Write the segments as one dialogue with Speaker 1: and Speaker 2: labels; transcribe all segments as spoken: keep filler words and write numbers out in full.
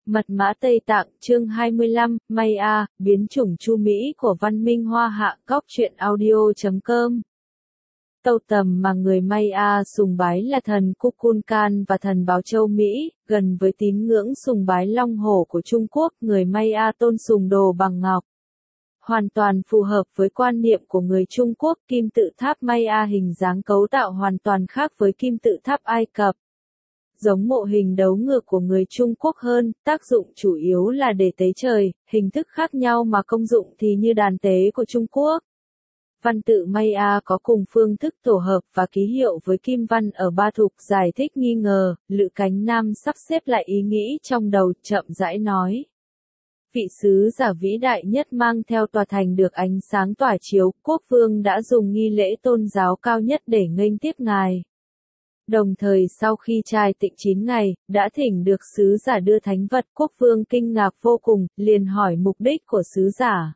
Speaker 1: Mật mã Tây Tạng, chương hai mươi lăm, Maya, biến chủng Chu Mỹ của văn minh Hoa Hạ, Góc truyện audio chấm com. Tâu tầm mà người Maya sùng bái là thần Kukulkan và thần Báo Châu Mỹ, gần với tín ngưỡng sùng bái Long Hổ của Trung Quốc, người Maya tôn sùng đồ bằng ngọc. Hoàn toàn phù hợp với quan niệm của người Trung Quốc, kim tự tháp Maya hình dáng cấu tạo hoàn toàn khác với kim tự tháp Ai Cập. Giống mộ hình đấu ngược của người Trung Quốc hơn, tác dụng chủ yếu là để tế trời, hình thức khác nhau mà công dụng thì như đàn tế của Trung Quốc. Văn tự Maya có cùng phương thức tổ hợp và ký hiệu với kim văn ở ba thục, giải thích nghi ngờ, Lữ Cánh Nam sắp xếp lại ý nghĩ trong đầu, chậm rãi nói. Vị sứ giả vĩ đại nhất mang theo tòa thành được ánh sáng tỏa chiếu, quốc vương đã dùng nghi lễ tôn giáo cao nhất để nghênh tiếp ngài. Đồng thời sau khi trai tịnh chín ngày, đã thỉnh được sứ giả đưa thánh vật, quốc vương kinh ngạc vô cùng, liền hỏi mục đích của sứ giả.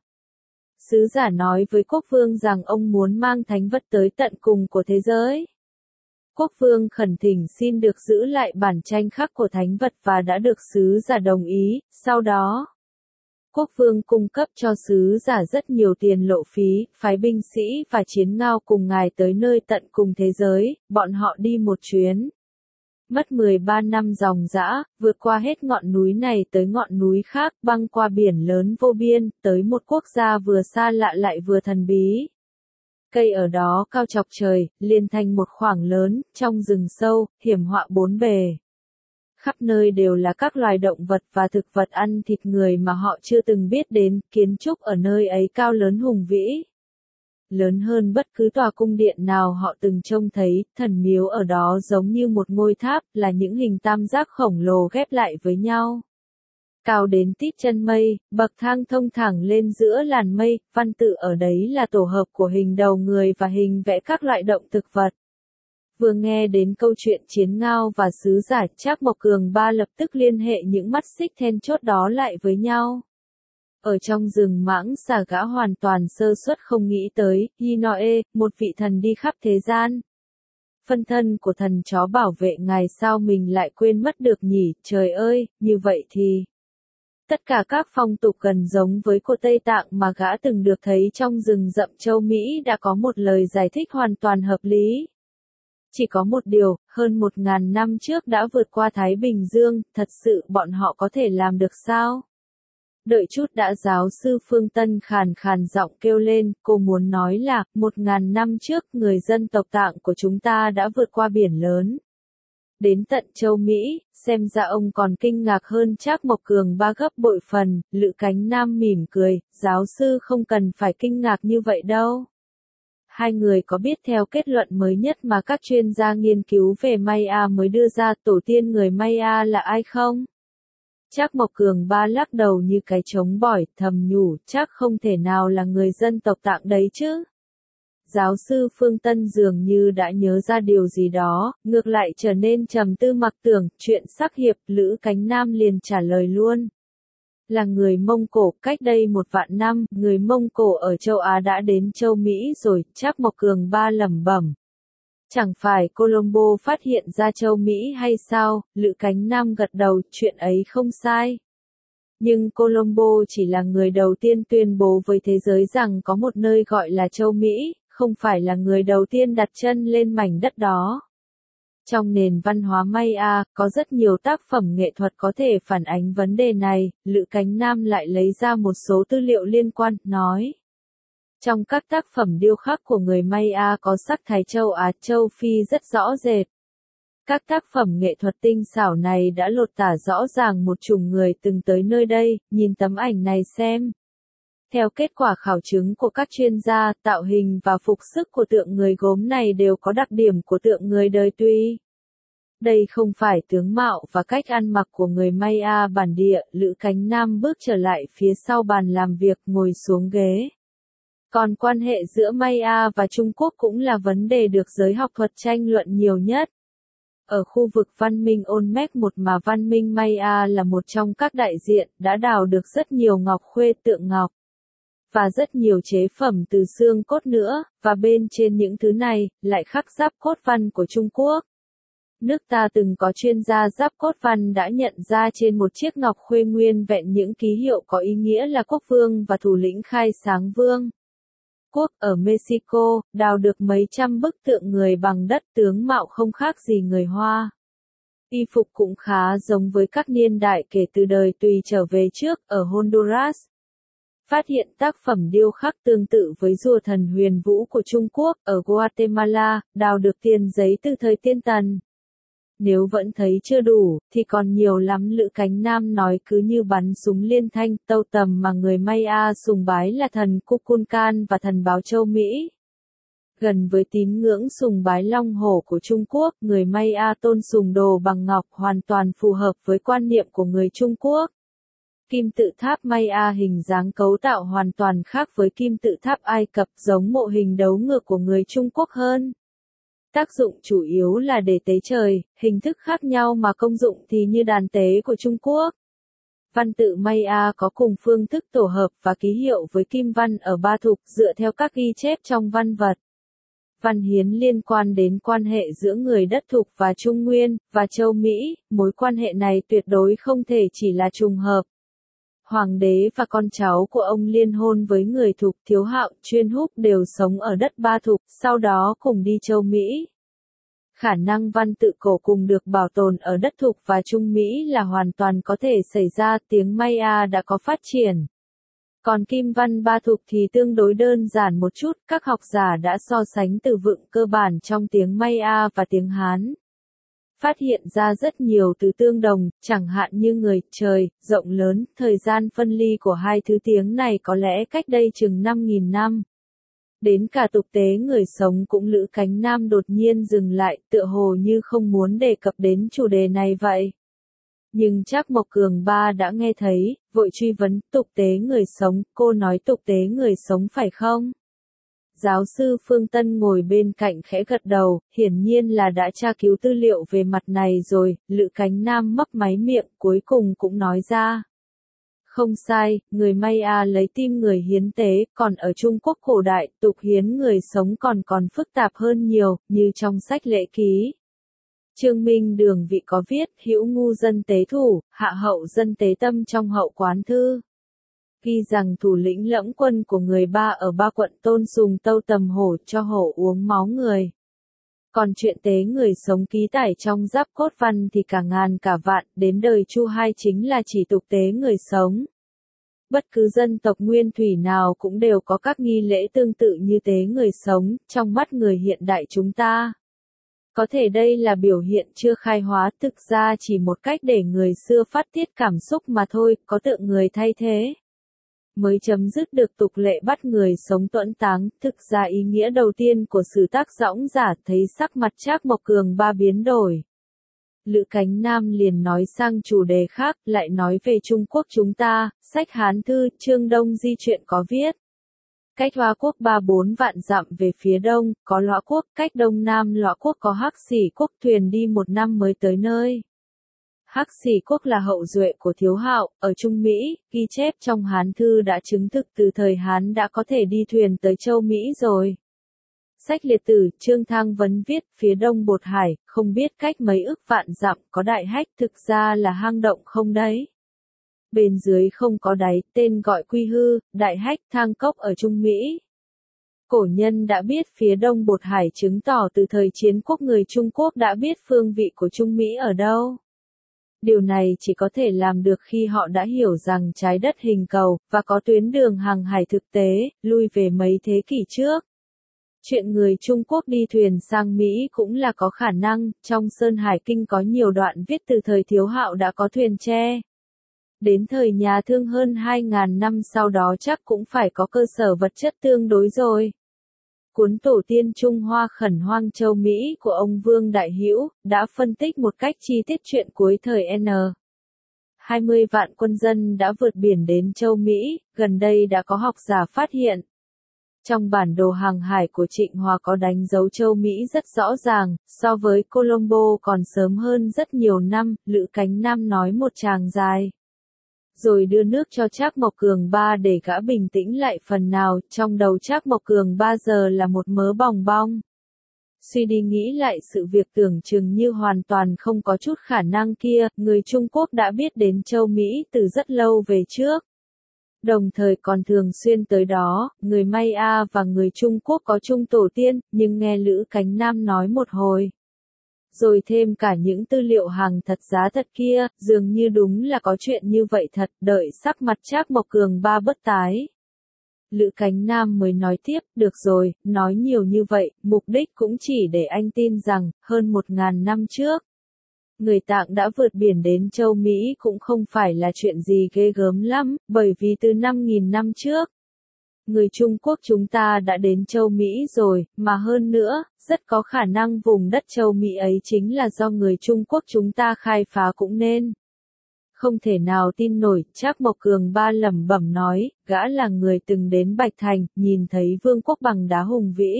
Speaker 1: Sứ giả nói với quốc vương rằng ông muốn mang thánh vật tới tận cùng của thế giới. Quốc vương khẩn thỉnh xin được giữ lại bản tranh khắc của thánh vật và đã được sứ giả đồng ý, sau đó. Quốc vương cung cấp cho sứ giả rất nhiều tiền lộ phí, phái binh sĩ và chiến ngao cùng ngài tới nơi tận cùng thế giới, bọn họ đi một chuyến. Mất mười ba năm dòng dã, vượt qua hết ngọn núi này tới ngọn núi khác, băng qua biển lớn vô biên, tới một quốc gia vừa xa lạ lại vừa thần bí. Cây ở đó cao chọc trời, liền thành một khoảng lớn, trong rừng sâu, hiểm họa bốn bề. Khắp nơi đều là các loài động vật và thực vật ăn thịt người mà họ chưa từng biết đến, kiến trúc ở nơi ấy cao lớn hùng vĩ. Lớn hơn bất cứ tòa cung điện nào họ từng trông thấy, thần miếu ở đó giống như một ngôi tháp, là những hình tam giác khổng lồ ghép lại với nhau. Cao đến tít chân mây, bậc thang thông thẳng lên giữa làn mây, văn tự ở đấy là tổ hợp của hình đầu người và hình vẽ các loại động thực vật. Vừa nghe đến câu chuyện chiến ngao và sứ giả, Trác Mộc Cường Ba lập tức liên hệ những mắt xích then chốt đó lại với nhau. Ở trong rừng mãng xà gã hoàn toàn sơ suất không nghĩ tới, Hinoe, một vị thần đi khắp thế gian. Phân thân của thần chó bảo vệ ngài, sao mình lại quên mất được nhỉ, trời ơi, như vậy thì. Tất cả các phong tục gần giống với của Tây Tạng mà gã từng được thấy trong rừng rậm châu Mỹ đã có một lời giải thích hoàn toàn hợp lý. Chỉ có một điều, hơn một ngàn năm trước đã vượt qua Thái Bình Dương, thật sự bọn họ có thể làm được sao? Đợi chút đã, giáo sư Phương Tân khàn khàn giọng kêu lên, cô muốn nói là, một ngàn năm trước người dân tộc Tạng của chúng ta đã vượt qua biển lớn. Đến tận châu Mỹ, xem ra ông còn kinh ngạc hơn Trác Mộc Cường Ba gấp bội phần, Lữ Cánh Nam mỉm cười, giáo sư không cần phải kinh ngạc như vậy đâu. Hai người có biết theo kết luận mới nhất mà các chuyên gia nghiên cứu về Maya mới đưa ra, tổ tiên người Maya là ai không? Trác Mộc Cường Ba lắc đầu như cái trống bỏi, thầm nhủ, chắc không thể nào là người dân tộc Tạng đấy chứ. Giáo sư Phương Tân dường như đã nhớ ra điều gì đó, ngược lại trở nên trầm tư mặc tưởng, chuyện sắc hiệp, Lữ Cánh Nam liền trả lời luôn. Là người Mông Cổ, cách đây một vạn năm, người Mông Cổ ở châu Á đã đến châu Mỹ rồi, Trác Mộc Cường Ba lẩm bẩm. Chẳng phải Colombo phát hiện ra châu Mỹ hay sao? Lữ Cánh Nam gật đầu, chuyện ấy không sai. Nhưng Colombo chỉ là người đầu tiên tuyên bố với thế giới rằng có một nơi gọi là châu Mỹ, không phải là người đầu tiên đặt chân lên mảnh đất đó. Trong nền văn hóa Maya, có rất nhiều tác phẩm nghệ thuật có thể phản ánh vấn đề này, Lữ Cánh Nam lại lấy ra một số tư liệu liên quan, nói. Trong các tác phẩm điêu khắc của người Maya có sắc thái châu Á, châu Phi rất rõ rệt. Các tác phẩm nghệ thuật tinh xảo này đã lột tả rõ ràng một chủng người từng tới nơi đây, nhìn tấm ảnh này xem. Theo kết quả khảo chứng của các chuyên gia, tạo hình và phục sức của tượng người gốm này đều có đặc điểm của tượng người đời Tuy. Đây không phải tướng mạo và cách ăn mặc của người Maya bản địa, Lữ Cánh Nam bước trở lại phía sau bàn làm việc, ngồi xuống ghế. Còn quan hệ giữa Maya và Trung Quốc cũng là vấn đề được giới học thuật tranh luận nhiều nhất. Ở khu vực văn minh Olmec một mà văn minh Maya là một trong các đại diện, đã đào được rất nhiều ngọc khuê tượng ngọc. Và rất nhiều chế phẩm từ xương cốt nữa, và bên trên những thứ này, lại khắc giáp cốt văn của Trung Quốc. Nước ta từng có chuyên gia giáp cốt văn đã nhận ra trên một chiếc ngọc khuê nguyên vẹn những ký hiệu có ý nghĩa là quốc vương và thủ lĩnh khai sáng vương quốc. Ở Mexico, đào được mấy trăm bức tượng người bằng đất, tướng mạo không khác gì người Hoa. Y phục cũng khá giống với các niên đại kể từ đời Tùy trở về trước. Ở Honduras, phát hiện tác phẩm điêu khắc tương tự với rùa thần huyền vũ của Trung Quốc. Ở Guatemala, đào được tiền giấy từ thời Tiên Tần. Nếu vẫn thấy chưa đủ, thì còn nhiều lắm. Lữ Cánh Nam nói cứ như bắn súng liên thanh. Tâu tầm mà người Maya sùng bái là thần Kukulkan và thần báo châu Mỹ. Gần với tín ngưỡng sùng bái long hổ của Trung Quốc, người Maya tôn sùng đồ bằng ngọc, hoàn toàn phù hợp với quan niệm của người Trung Quốc. Kim tự tháp Maya hình dáng cấu tạo hoàn toàn khác với kim tự tháp Ai Cập, giống mộ hình đấu ngược của người Trung Quốc hơn. Tác dụng chủ yếu là để tế trời, hình thức khác nhau mà công dụng thì như đàn tế của Trung Quốc. Văn tự Maya có cùng phương thức tổ hợp và ký hiệu với kim văn ở ba thục dựa theo các ghi chép trong văn vật. Văn hiến liên quan đến quan hệ giữa người đất thục và Trung Nguyên, và châu Mỹ. Mối quan hệ này tuyệt đối không thể chỉ là trùng hợp. Hoàng đế và con cháu của ông liên hôn với người thục. Thiếu Hạo, Chuyên Húc đều sống ở đất ba thục, sau đó cùng đi châu Mỹ. Khả năng văn tự cổ cùng được bảo tồn ở đất thục và Trung Mỹ là hoàn toàn có thể xảy ra. Tiếng Maya đã có phát triển. Còn kim văn ba thục thì tương đối đơn giản một chút. Các học giả đã so sánh từ vựng cơ bản trong tiếng Maya và tiếng Hán. Phát hiện ra rất nhiều từ tương đồng, chẳng hạn như người, trời, rộng lớn. Thời gian phân ly của hai thứ tiếng này có lẽ cách đây chừng năm nghìn năm. Đến cả tục tế người sống cũng Lữ Cánh Nam đột nhiên dừng lại, tựa hồ như không muốn đề cập đến chủ đề này vậy. Nhưng Trác Mộc Cường Ba đã nghe thấy, vội truy vấn, tục tế người sống, cô nói tục tế người sống phải không? Giáo sư Phương Tân ngồi bên cạnh khẽ gật đầu, hiển nhiên là đã tra cứu tư liệu về mặt này rồi. Lữ Cánh Nam mấp máy miệng, cuối cùng cũng nói ra. Không sai, người Maya lấy tim người hiến tế, còn ở Trung Quốc cổ đại, tục hiến người sống còn còn phức tạp hơn nhiều, như trong sách lễ ký. Trương Minh Đường Vị có viết, hữu ngu dân tế thủ, hạ hậu dân tế tâm trong hậu quán thư. Ghi rằng thủ lĩnh lẫm quân của người Ba ở Ba quận tôn sùng tâu tầm hổ cho hổ uống máu người. Còn chuyện tế người sống ký tải trong giáp cốt văn thì cả ngàn cả vạn, đến đời Chu Hai chính là chỉ tục tế người sống. Bất cứ dân tộc nguyên thủy nào cũng đều có các nghi lễ tương tự như tế người sống, trong mắt người hiện đại chúng ta. Có thể đây là biểu hiện chưa khai hóa, thực ra chỉ một cách để người xưa phát tiết cảm xúc mà thôi, có tượng người thay thế. Mới chấm dứt được tục lệ bắt người sống tuẫn táng. Thực ra ý nghĩa đầu tiên của sử tác Dõng Giả thấy sắc mặt Trác Mộc Cường Ba biến đổi. Lữ Cánh Nam liền nói sang chủ đề khác, lại nói về Trung Quốc chúng ta. Sách Hán Thư, Trương Đông Di Truyện có viết. Cách Hoa Quốc ba bốn vạn dặm về phía đông, có Lõa Quốc, cách đông nam Lõa Quốc có Hắc Xỉ Quốc, thuyền đi một năm mới tới nơi. Hắc Xỉ Quốc là hậu duệ của Thiếu Hạo, ở Trung Mỹ, ghi chép trong Hán Thư đã chứng thực từ thời Hán đã có thể đi thuyền tới châu Mỹ rồi. Sách Liệt Tử, Trương Thang Vấn viết, phía đông Bột Hải, không biết cách mấy ức vạn dặm có Đại Hách, thực ra là hang động không đấy. Bên dưới không có đáy, tên gọi Quy Hư, Đại Hách, Thang Cốc ở Trung Mỹ. Cổ nhân đã biết phía đông Bột Hải chứng tỏ từ thời chiến quốc người Trung Quốc đã biết phương vị của Trung Mỹ ở đâu. Điều này chỉ có thể làm được khi họ đã hiểu rằng trái đất hình cầu, và có tuyến đường hàng hải thực tế, lui về mấy thế kỷ trước. Chuyện người Trung Quốc đi thuyền sang Mỹ cũng là có khả năng, trong Sơn Hải Kinh có nhiều đoạn viết từ thời Thiếu Hạo đã có thuyền tre. Đến thời nhà Thương hơn hai nghìn năm sau đó chắc cũng phải có cơ sở vật chất tương đối rồi. Cuốn Tổ tiên Trung Hoa Khẩn Hoang Châu Mỹ của ông Vương Đại Hữu đã phân tích một cách chi tiết chuyện cuối thời N. hai mươi vạn quân dân đã vượt biển đến châu Mỹ, gần đây đã có học giả phát hiện. Trong bản đồ hàng hải của Trịnh Hòa có đánh dấu châu Mỹ rất rõ ràng, so với Colombo còn sớm hơn rất nhiều năm. Lữ Cánh Nam nói một tràng dài. Rồi đưa nước cho Trác Mộc Cường Ba để gã bình tĩnh lại phần nào, trong đầu Trác Mộc Cường Ba giờ là một mớ bòng bong. Suy đi nghĩ lại sự việc tưởng chừng như hoàn toàn không có chút khả năng kia, người Trung Quốc đã biết đến châu Mỹ từ rất lâu về trước. Đồng thời còn thường xuyên tới đó, người Maya và người Trung Quốc có chung tổ tiên, nhưng nghe Lữ Cánh Nam nói một hồi. Rồi thêm cả những tư liệu hàng thật giá thật kia, dường như đúng là có chuyện như vậy thật, đợi sắc mặt Trác Mộc Cường ba bất tái. Lữ Cánh Nam mới nói tiếp, được rồi, nói nhiều như vậy, mục đích cũng chỉ để anh tin rằng, hơn một ngàn năm trước, người Tạng đã vượt biển đến châu Mỹ cũng không phải là chuyện gì ghê gớm lắm, bởi vì từ năm nghìn năm trước, người Trung Quốc chúng ta đã đến châu Mỹ rồi, mà hơn nữa, rất có khả năng vùng đất châu Mỹ ấy chính là do người Trung Quốc chúng ta khai phá cũng nên. Không thể nào tin nổi, Trác Mộc Cường ba lẩm bẩm nói, gã là người từng đến Bạch Thành, nhìn thấy vương quốc bằng đá hùng vĩ.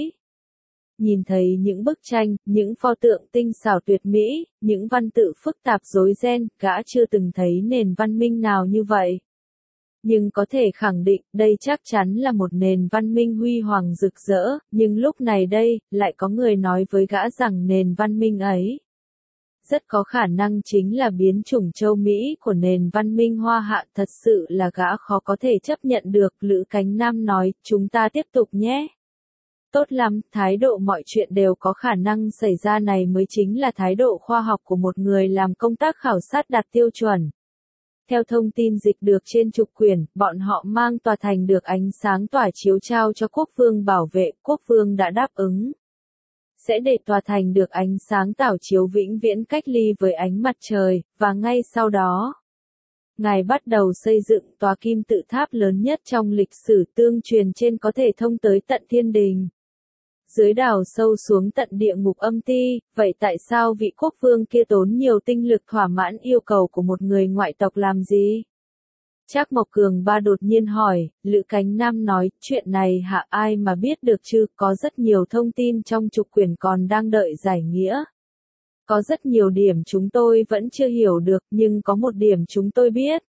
Speaker 1: Nhìn thấy những bức tranh, những pho tượng tinh xảo tuyệt mỹ, những văn tự phức tạp rối ren, gã chưa từng thấy nền văn minh nào như vậy. Nhưng có thể khẳng định, đây chắc chắn là một nền văn minh huy hoàng rực rỡ, nhưng lúc này đây, lại có người nói với gã rằng nền văn minh ấy rất có khả năng chính là biến chủng châu Mỹ của nền văn minh Hoa Hạ, thật sự là gã khó có thể chấp nhận được. Lữ Cánh Nam nói, chúng ta tiếp tục nhé. Tốt lắm, thái độ mọi chuyện đều có khả năng xảy ra này mới chính là thái độ khoa học của một người làm công tác khảo sát đạt tiêu chuẩn. Theo thông tin dịch được trên trục quyển, bọn họ mang tòa thành được ánh sáng tỏa chiếu trao cho quốc vương bảo vệ, quốc vương đã đáp ứng. Sẽ để tòa thành được ánh sáng tảo chiếu vĩnh viễn cách ly với ánh mặt trời, và ngay sau đó, Ngài bắt đầu xây dựng tòa kim tự tháp lớn nhất trong lịch sử tương truyền trên có thể thông tới tận thiên đình. Dưới đào sâu xuống tận địa ngục âm ti, vậy tại sao vị quốc vương kia tốn nhiều tinh lực thỏa mãn yêu cầu của một người ngoại tộc làm gì? Trác Mộc Cường ba đột nhiên hỏi, Lữ Cánh Nam nói, chuyện này hạ ai mà biết được chứ, có rất nhiều thông tin trong trục quyển còn đang đợi giải nghĩa. Có rất nhiều điểm chúng tôi vẫn chưa hiểu được, nhưng có một điểm chúng tôi biết.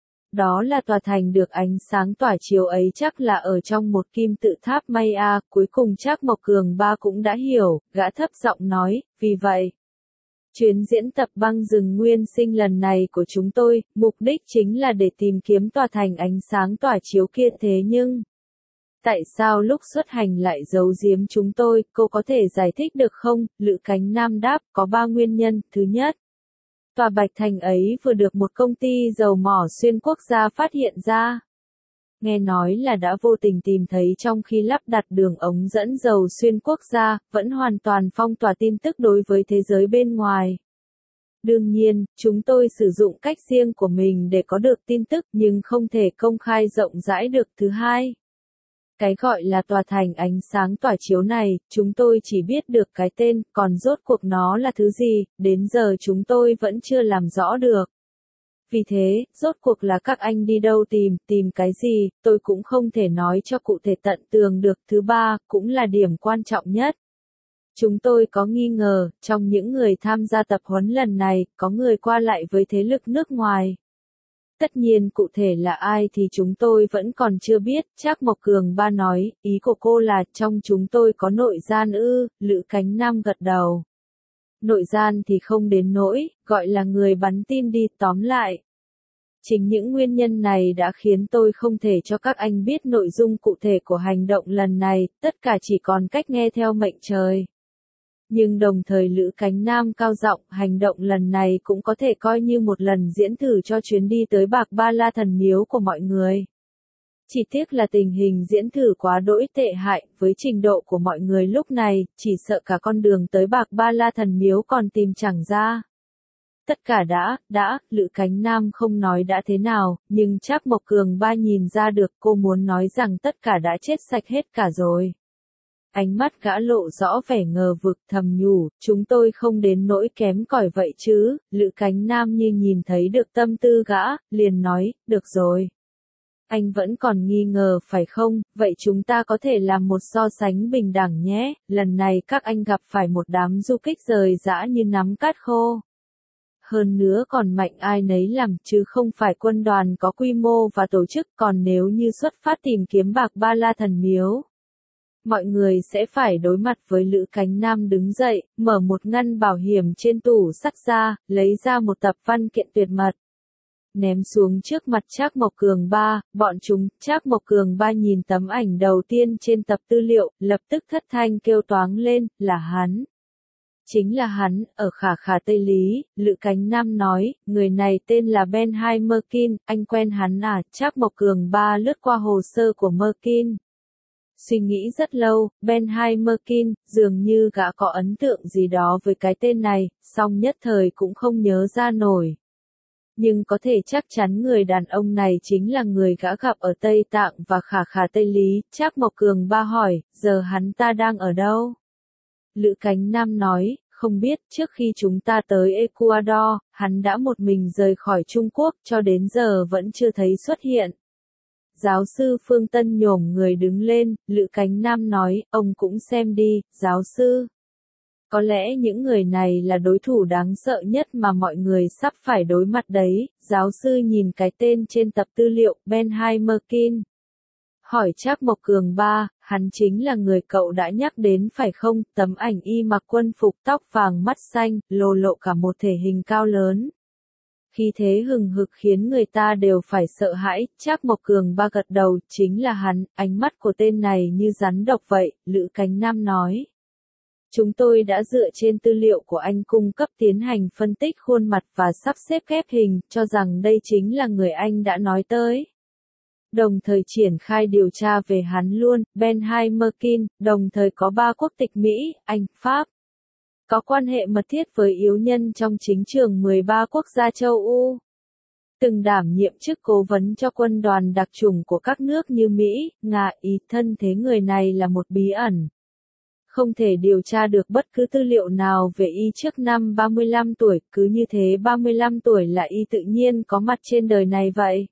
Speaker 1: Đó là tòa thành được ánh sáng tỏa chiếu ấy chắc là ở trong một kim tự tháp Maya, cuối cùng Trác Mộc Cường ba cũng đã hiểu, gã thấp giọng nói, vì vậy. Chuyến diễn tập băng rừng nguyên sinh lần này của chúng tôi, mục đích chính là để tìm kiếm tòa thành ánh sáng tỏa chiếu kia thế nhưng. Tại sao lúc xuất hành lại giấu giếm chúng tôi, cô có thể giải thích được không? Lữ Cánh Nam đáp, có ba nguyên nhân. Thứ nhất, tòa Bạch Thành ấy vừa được một công ty dầu mỏ xuyên quốc gia phát hiện ra. Nghe nói là đã vô tình tìm thấy trong khi lắp đặt đường ống dẫn dầu xuyên quốc gia, vẫn hoàn toàn phong tỏa tin tức đối với thế giới bên ngoài. Đương nhiên, chúng tôi sử dụng cách riêng của mình để có được tin tức nhưng không thể công khai rộng rãi được. Thứ hai, cái gọi là tòa thành ánh sáng tỏa chiếu này, chúng tôi chỉ biết được cái tên, còn rốt cuộc nó là thứ gì, đến giờ chúng tôi vẫn chưa làm rõ được. Vì thế, rốt cuộc là các anh đi đâu tìm, tìm cái gì, tôi cũng không thể nói cho cụ thể tận tường được. Thứ ba, cũng là điểm quan trọng nhất. Chúng tôi có nghi ngờ, trong những người tham gia tập huấn lần này, có người qua lại với thế lực nước ngoài. Tất nhiên cụ thể là ai thì chúng tôi vẫn còn chưa biết, Trác Mộc Cường ba nói, ý của cô là trong chúng tôi có nội gian ư, Lữ Cánh Nam gật đầu. Nội gian thì không đến nỗi, gọi là người bắn tin đi, tóm lại. Chính những nguyên nhân này đã khiến tôi không thể cho các anh biết nội dung cụ thể của hành động lần này, tất cả chỉ còn cách nghe theo mệnh trời. Nhưng đồng thời Lữ Cánh Nam cao giọng, hành động lần này cũng có thể coi như một lần diễn thử cho chuyến đi tới Bạc Ba La Thần Miếu của mọi người. Chỉ tiếc là tình hình diễn thử quá đỗi tệ hại, với trình độ của mọi người lúc này, chỉ sợ cả con đường tới Bạc Ba La Thần Miếu còn tìm chẳng ra. Tất cả đã, đã, Lữ Cánh Nam không nói đã thế nào, nhưng Trác Mộc Cường ba nhìn ra được cô muốn nói rằng tất cả đã chết sạch hết cả rồi. Ánh mắt gã lộ rõ vẻ ngờ vực, thầm nhủ, chúng tôi không đến nỗi kém cỏi vậy chứ. Lữ Cánh Nam như nhìn thấy được tâm tư gã, liền nói, được rồi. Anh vẫn còn nghi ngờ phải không, vậy chúng ta có thể làm một so sánh bình đẳng nhé, lần này các anh gặp phải một đám du kích rời rã như nắm cát khô. Hơn nữa còn mạnh ai nấy làm, chứ không phải quân đoàn có quy mô và tổ chức, còn nếu như xuất phát tìm kiếm Bạc Ba La Thần Miếu. mọi người sẽ phải đối mặt với Lữ Cánh Nam đứng dậy, mở một ngăn bảo hiểm trên tủ sắt ra, lấy ra một tập văn kiện tuyệt mật. Ném xuống trước mặt Trác Mộc Cường ba, bọn chúng, Trác Mộc Cường ba nhìn tấm ảnh đầu tiên trên tập tư liệu, lập tức thất thanh kêu toáng lên, là hắn. Chính là hắn, ở Khả Khả Tây Lý, Lữ Cánh Nam nói, người này tên là Ben Hai Merkin, anh quen hắn à, Trác Mộc Cường ba lướt qua hồ sơ của Merkin. Suy nghĩ rất lâu, Ben Hai Merkin, dường như gã có ấn tượng gì đó với cái tên này, song nhất thời cũng không nhớ ra nổi. Nhưng có thể chắc chắn người đàn ông này chính là người gã gặp ở Tây Tạng và Khả Khả Tây Lý, Trác Mộc Cường ba hỏi, giờ hắn ta đang ở đâu? Lữ Cánh Nam nói, không biết, trước khi chúng ta tới Ecuador, hắn đã một mình rời khỏi Trung Quốc, cho đến giờ vẫn chưa thấy xuất hiện. Giáo sư Phương Tân nhổm người đứng lên, Lữ Cánh Nam nói, ông cũng xem đi, giáo sư. Có lẽ những người này là đối thủ đáng sợ nhất mà mọi người sắp phải đối mặt đấy, giáo sư nhìn cái tên trên tập tư liệu, Ben Hai Merkin. Hỏi Trác Mộc Cường ba, hắn chính là người cậu đã nhắc đến phải không, tấm ảnh y mặc quân phục tóc vàng mắt xanh, lồ lộ cả một thể hình cao lớn. Khi thế hừng hực khiến người ta đều phải sợ hãi, Trác Mộc Cường ba gật đầu, chính là hắn, ánh mắt của tên này như rắn độc vậy, Lữ Cánh Nam nói. Chúng tôi đã dựa trên tư liệu của anh cung cấp tiến hành phân tích khuôn mặt và sắp xếp ghép hình, cho rằng đây chính là người anh đã nói tới. Đồng thời triển khai điều tra về hắn luôn, Ben Hai Merkin, đồng thời có ba quốc tịch Mỹ, Anh, Pháp. Có quan hệ mật thiết với yếu nhân trong chính trường mười ba quốc gia châu Âu. Từng đảm nhiệm chức cố vấn cho quân đoàn đặc chủng của các nước như Mỹ, Nga, Ý, thân thế người này là một bí ẩn. Không thể điều tra được bất cứ tư liệu nào về y trước năm ba mươi lăm tuổi, cứ như thế ba mươi lăm tuổi là y tự nhiên có mặt trên đời này vậy.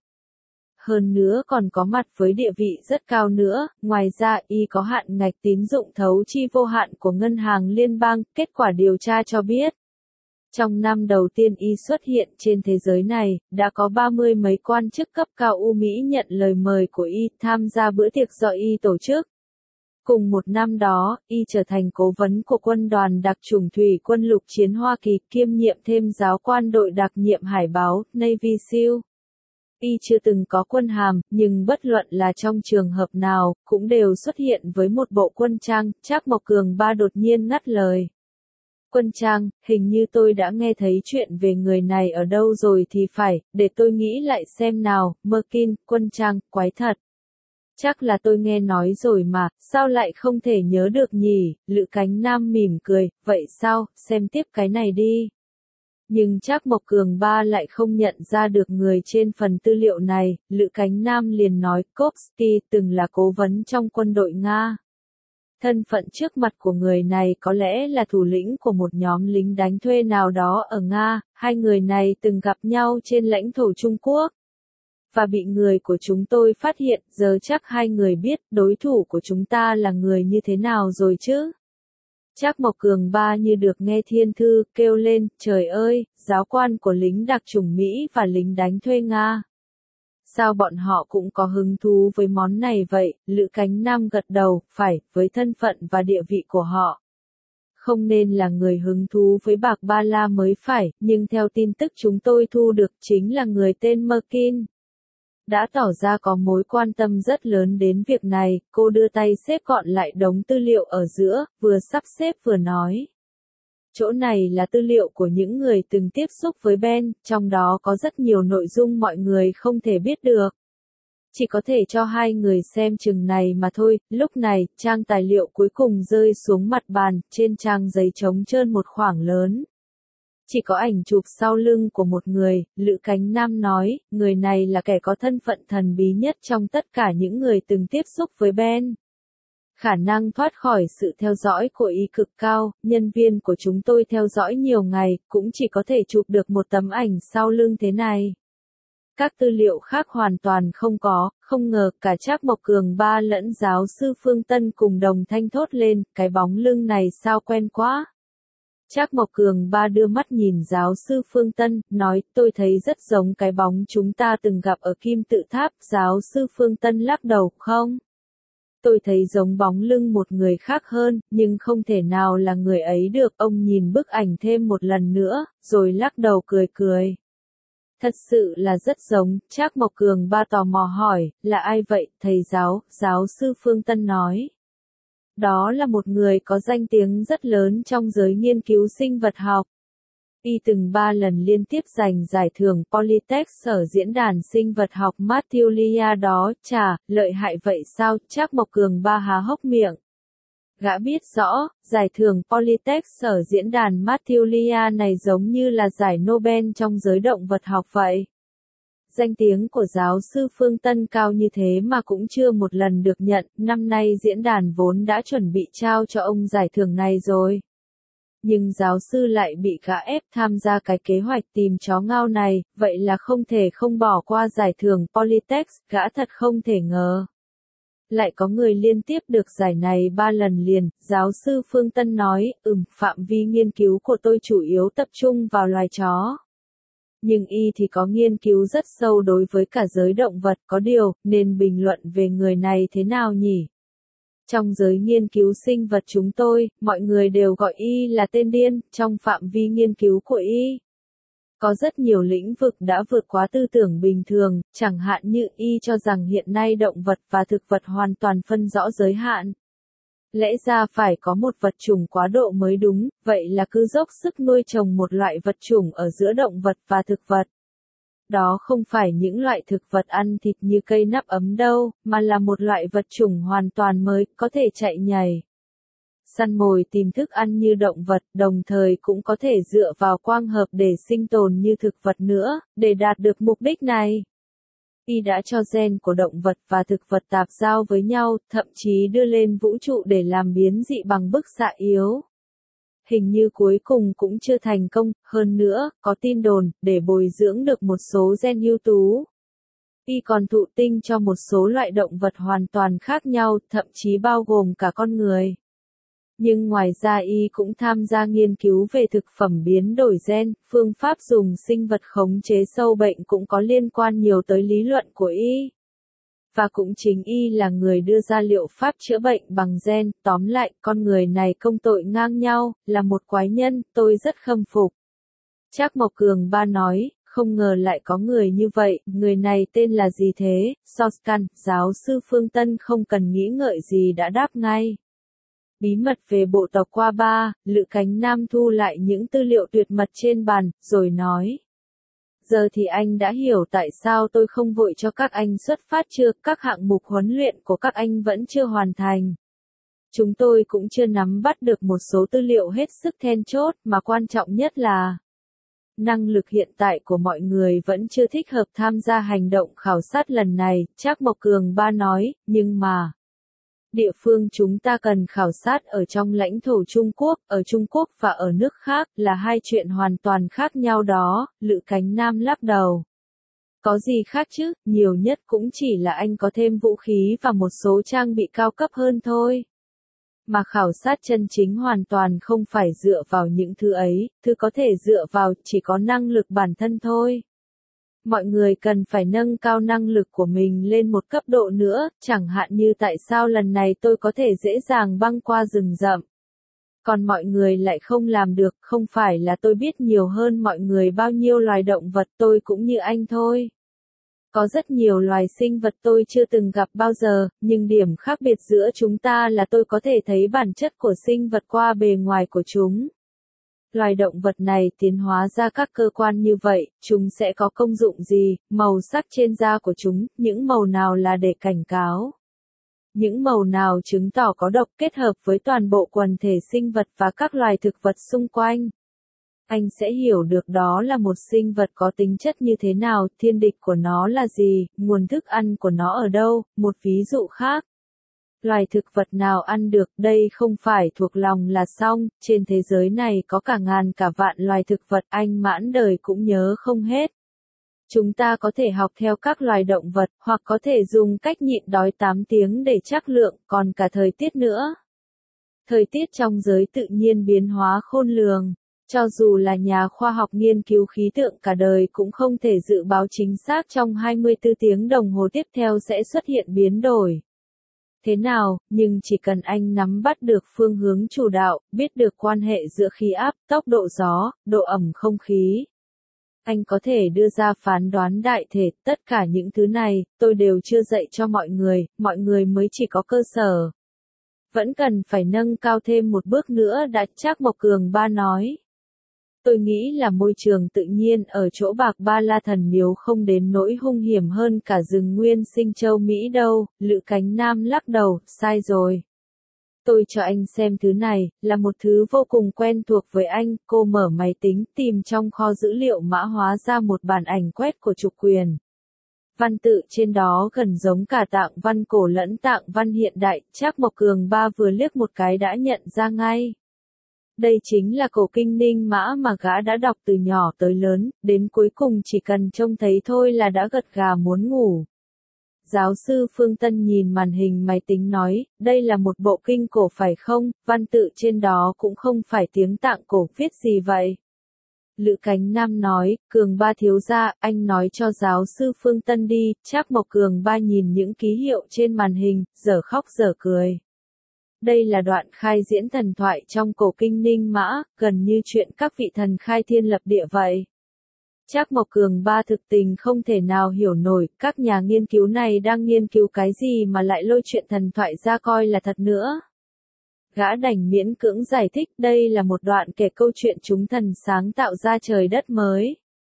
Speaker 1: Hơn nữa còn có mặt với địa vị rất cao nữa, ngoài ra y có hạn ngạch tín dụng thấu chi vô hạn của Ngân hàng Liên bang, kết quả điều tra cho biết. Trong năm đầu tiên y xuất hiện trên thế giới này, đã có ba mươi mấy quan chức cấp cao U Mỹ nhận lời mời của y tham gia bữa tiệc do y tổ chức. Cùng một năm đó, y trở thành cố vấn của quân đoàn đặc chủng thủy quân lục chiến Hoa Kỳ, kiêm nhiệm thêm giáo quan đội đặc nhiệm hải báo, Navy SEAL. Y chưa từng có quân hàm, nhưng bất luận là trong trường hợp nào, cũng đều xuất hiện với một bộ quân trang, Trác Mộc Cường ba đột nhiên ngắt lời. Quân trang, hình như tôi đã nghe thấy chuyện về người này ở đâu rồi thì phải, để tôi nghĩ lại xem nào, Merkin, quân trang, quái thật. Chắc là tôi nghe nói rồi mà, sao lại không thể nhớ được nhỉ, Lữ Cánh Nam mỉm cười, vậy sao, xem tiếp cái này đi. Nhưng Trác Mộc Cường ba lại không nhận ra được người trên phần tư liệu này, Lữ Cánh Nam liền nói, Kovsky từng là cố vấn trong quân đội Nga. Thân phận trước mặt của người này có lẽ là thủ lĩnh của một nhóm lính đánh thuê nào đó ở Nga, hai người này từng gặp nhau trên lãnh thổ Trung Quốc. Và bị người của chúng tôi phát hiện, giờ chắc hai người biết đối thủ của chúng ta là người như thế nào rồi chứ. Trác Mộc Cường ba như được nghe thiên thư, kêu lên, trời ơi, giáo quan của lính đặc chủng Mỹ và lính đánh thuê Nga. Sao bọn họ cũng có hứng thú với món này vậy, Lữ Cánh Nam gật đầu, phải, với thân phận và địa vị của họ. Không nên là người hứng thú với bạc ba la mới phải, nhưng theo tin tức chúng tôi thu được chính là người tên Merkin. Đã tỏ ra có mối quan tâm rất lớn đến việc này, cô đưa tay xếp gọn lại đống tư liệu ở giữa, vừa sắp xếp vừa nói. Chỗ này là tư liệu của những người từng tiếp xúc với Ben, trong đó có rất nhiều nội dung mọi người không thể biết được. Chỉ có thể cho hai người xem chừng này mà thôi, lúc này, trang tài liệu cuối cùng rơi xuống mặt bàn, trên trang giấy trống trơn một khoảng lớn. Chỉ có ảnh chụp sau lưng của một người, Lữ Cánh Nam nói, người này là kẻ có thân phận thần bí nhất trong tất cả những người từng tiếp xúc với Ben. Khả năng thoát khỏi sự theo dõi của y cực cao, nhân viên của chúng tôi theo dõi nhiều ngày, cũng chỉ có thể chụp được một tấm ảnh sau lưng thế này. Các tư liệu khác hoàn toàn không có, không ngờ cả Trác Mộc Cường ba lẫn giáo sư Phương Tân cùng đồng thanh thốt lên, cái bóng lưng này sao quen quá. Trác Mộc Cường ba đưa mắt nhìn giáo sư Phương Tân, nói, tôi thấy rất giống cái bóng chúng ta từng gặp ở Kim Tự Tháp, giáo sư Phương Tân lắc đầu, không. Tôi thấy giống bóng lưng một người khác hơn, nhưng không thể nào là người ấy được. Ông nhìn bức ảnh thêm một lần nữa, rồi lắc đầu cười cười. Thật sự là rất giống. Trác Mộc Cường Ba tò mò hỏi, là ai vậy? Thầy giáo, giáo sư Phương Tân nói. Đó là một người có danh tiếng rất lớn trong giới nghiên cứu sinh vật học. Y từng ba lần liên tiếp giành giải thưởng Polytech sở diễn đàn sinh vật học Mathulia đó. Chà, lợi hại vậy sao? Trác Mộc Cường Ba há hốc miệng. Gã biết rõ, giải thưởng Polytech sở diễn đàn Mathulia này giống như là giải Nobel trong giới động vật học vậy. Danh tiếng của giáo sư Phương Tân cao như thế mà cũng chưa một lần được nhận, năm nay diễn đàn vốn đã chuẩn bị trao cho ông giải thưởng này rồi. Nhưng giáo sư lại bị gã ép tham gia cái kế hoạch tìm chó ngao này, vậy là không thể không bỏ qua giải thưởng Polytech, gã thật không thể ngờ. Lại có người liên tiếp được giải này ba lần liền, giáo sư Phương Tân nói, ừm, phạm vi nghiên cứu của tôi chủ yếu tập trung vào loài chó. Nhưng y thì có nghiên cứu rất sâu đối với cả giới động vật, có điều, nên bình luận về người này thế nào nhỉ? Trong giới nghiên cứu sinh vật chúng tôi, mọi người đều gọi y là tên điên, trong phạm vi nghiên cứu của y. Có rất nhiều lĩnh vực đã vượt quá tư tưởng bình thường, chẳng hạn như y cho rằng hiện nay động vật và thực vật hoàn toàn phân rõ giới hạn. Lẽ ra phải có một vật chủng quá độ mới đúng, vậy là cứ dốc sức nuôi trồng một loại vật chủng ở giữa động vật và thực vật. Đó không phải những loại thực vật ăn thịt như cây nắp ấm đâu, mà là một loại vật chủng hoàn toàn mới, có thể chạy nhảy, săn mồi tìm thức ăn như động vật, đồng thời cũng có thể dựa vào quang hợp để sinh tồn như thực vật nữa, để đạt được mục đích này. Y đã cho gen của động vật và thực vật tạp giao với nhau, thậm chí đưa lên vũ trụ để làm biến dị bằng bức xạ yếu. Hình như cuối cùng cũng chưa thành công, hơn nữa, có tin đồn, để bồi dưỡng được một số gen ưu tú. Y còn thụ tinh cho một số loại động vật hoàn toàn khác nhau, thậm chí bao gồm cả con người. Nhưng ngoài ra y cũng tham gia nghiên cứu về thực phẩm biến đổi gen, phương pháp dùng sinh vật khống chế sâu bệnh cũng có liên quan nhiều tới lý luận của y. Và cũng chính y là người đưa ra liệu pháp chữa bệnh bằng gen, tóm lại, con người này công tội ngang nhau, là một quái nhân, tôi rất khâm phục. Trác Mộc Cường Ba nói, không ngờ lại có người như vậy, người này tên là gì thế? Soscan, giáo sư Phương Tân không cần nghĩ ngợi gì đã đáp ngay. Bí mật về bộ tộc Qua Ba, Lữ Cánh Nam thu lại những tư liệu tuyệt mật trên bàn, rồi nói. Giờ thì anh đã hiểu tại sao tôi không vội cho các anh xuất phát chưa, các hạng mục huấn luyện của các anh vẫn chưa hoàn thành. Chúng tôi cũng chưa nắm bắt được một số tư liệu hết sức then chốt, mà quan trọng nhất là năng lực hiện tại của mọi người vẫn chưa thích hợp tham gia hành động khảo sát lần này, Trác Mộc Cường Ba nói, nhưng mà địa phương chúng ta cần khảo sát ở trong lãnh thổ Trung Quốc, ở Trung Quốc và ở nước khác, là hai chuyện hoàn toàn khác nhau đó, Lữ Cánh Nam lắc đầu. Có gì khác chứ, nhiều nhất cũng chỉ là anh có thêm vũ khí và một số trang bị cao cấp hơn thôi. Mà khảo sát chân chính hoàn toàn không phải dựa vào những thứ ấy, thứ có thể dựa vào chỉ có năng lực bản thân thôi. Mọi người cần phải nâng cao năng lực của mình lên một cấp độ nữa, chẳng hạn như tại sao lần này tôi có thể dễ dàng băng qua rừng rậm. Còn mọi người lại không làm được, không phải là tôi biết nhiều hơn mọi người bao nhiêu loài động vật, tôi cũng như anh thôi. Có rất nhiều loài sinh vật tôi chưa từng gặp bao giờ, nhưng điểm khác biệt giữa chúng ta là tôi có thể thấy bản chất của sinh vật qua bề ngoài của chúng. Loài động vật này tiến hóa ra các cơ quan như vậy, chúng sẽ có công dụng gì, màu sắc trên da của chúng, những màu nào là để cảnh cáo. Những màu nào chứng tỏ có độc kết hợp với toàn bộ quần thể sinh vật và các loài thực vật xung quanh. Anh sẽ hiểu được đó là một sinh vật có tính chất như thế nào, thiên địch của nó là gì, nguồn thức ăn của nó ở đâu, một ví dụ khác. Loài thực vật nào ăn được, đây không phải thuộc lòng là xong, trên thế giới này có cả ngàn cả vạn loài thực vật, anh mãn đời cũng nhớ không hết. Chúng ta có thể học theo các loài động vật, hoặc có thể dùng cách nhịn đói tám tiếng để trắc lượng, còn cả thời tiết nữa. Thời tiết trong giới tự nhiên biến hóa khôn lường. Cho dù là nhà khoa học nghiên cứu khí tượng cả đời cũng không thể dự báo chính xác trong hai mươi tư tiếng đồng hồ tiếp theo sẽ xuất hiện biến đổi. thế nào, nhưng chỉ cần anh nắm bắt được phương hướng chủ đạo, biết được quan hệ giữa khí áp, tốc độ gió, độ ẩm không khí. Anh có thể đưa ra phán đoán đại thể, tất cả những thứ này, tôi đều chưa dạy cho mọi người, mọi người mới chỉ có cơ sở. Vẫn cần phải nâng cao thêm một bước nữa đã, Trác Mộc Cường Ba nói. Tôi nghĩ là môi trường tự nhiên ở chỗ Bạc Ba La Thần Miếu không đến nỗi hung hiểm hơn cả rừng nguyên sinh châu Mỹ đâu, Lữ Cánh Nam lắc đầu, sai rồi. Tôi cho anh xem thứ này, là một thứ vô cùng quen thuộc với anh, cô mở máy tính, tìm trong kho dữ liệu mã hóa ra một bản ảnh quét của chủ quyền. Văn tự trên đó gần giống cả tạng văn cổ lẫn tạng văn hiện đại, Trác Mộc Cường Ba vừa liếc một cái đã nhận ra ngay. Đây chính là cổ kinh Ninh Mã mà gã đã đọc từ nhỏ tới lớn, đến cuối cùng chỉ cần trông thấy thôi là đã gật gà muốn ngủ. Giáo sư Phương Tân nhìn màn hình máy tính nói, đây là một bộ kinh cổ phải không, văn tự trên đó cũng không phải tiếng tạng cổ, viết gì vậy? Lữ Cánh Nam nói, Cường Ba thiếu gia, anh nói cho giáo sư Phương Tân đi, Trác Mộc Cường Ba nhìn những ký hiệu trên màn hình, dở khóc dở cười. Đây là đoạn khai diễn thần thoại trong cổ kinh Ninh Mã, gần như chuyện các vị thần khai thiên lập địa vậy. Trác Mộc Cường Ba thực tình không thể nào hiểu nổi, các nhà nghiên cứu này đang nghiên cứu cái gì mà lại lôi chuyện thần thoại ra coi là thật nữa. Gã đành miễn cưỡng giải thích đây là một đoạn kể câu chuyện chúng thần sáng tạo ra trời đất mới.